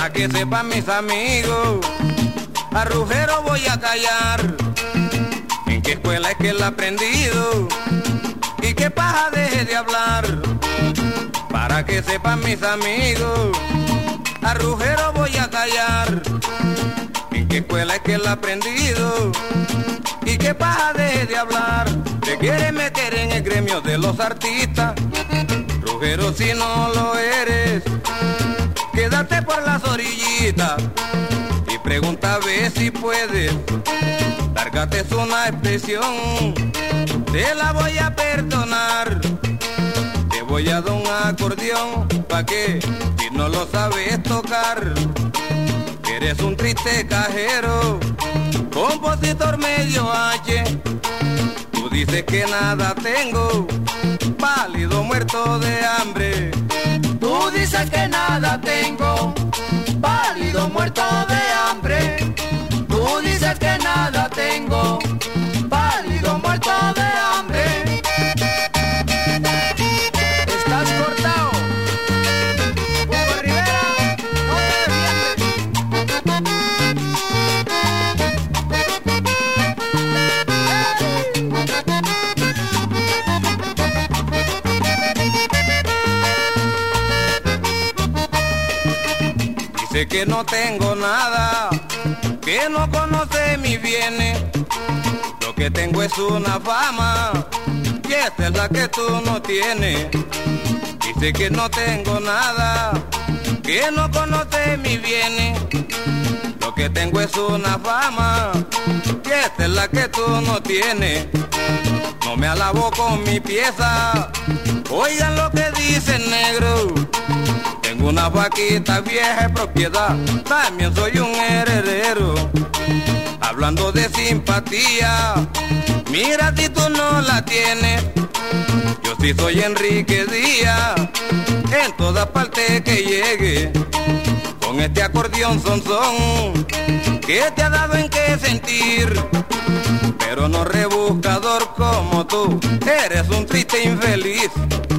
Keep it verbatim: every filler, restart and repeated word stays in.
Para que sepan mis amigos, a Rugero voy a callar. ¿En qué escuela es que él ha aprendido? Y qué paja deje de hablar. Para que sepan mis amigos, a Rugero voy a callar. ¿En qué escuela es que él ha aprendido? Y qué paja deje de hablar. Te quiere meter en el gremio de los artistas, Rugero, si no lo eres, quédate por las orillitas y pregunta a ver si puedes. Lárgate, es una expresión, te la voy a perdonar. Te voy a dar un acordeón, pa' que si no lo sabes tocar, eres un triste cajero, compositor medio H. Tú dices que nada tengo, pálido muerto de hambre. Tú dices que nada tengo, pálido muerto de hambre. Tú dices que nada tengo, pálido muerto de hambre. Estás cortado, Hugo Rivera, no te Dice que no tengo nada, que no conoce mis bienes. Lo que tengo es una fama, y esta es la que tú no tienes. Dice que no tengo nada, que no conoce mis bienes. Lo que tengo es una fama, y esta es la que tú no tienes. No me alabo con mi pieza, oigan lo que dice el negro. Tengo una vaquita vieja propiedad, también soy un heredero. Hablando de simpatía, mira si tú no la tienes. Yo sí soy Enrique Díaz, en todas partes que llegue. Con este acordeón son son, que te ha dado en qué sentir. Pero no rebuscador como tú, eres un triste infeliz.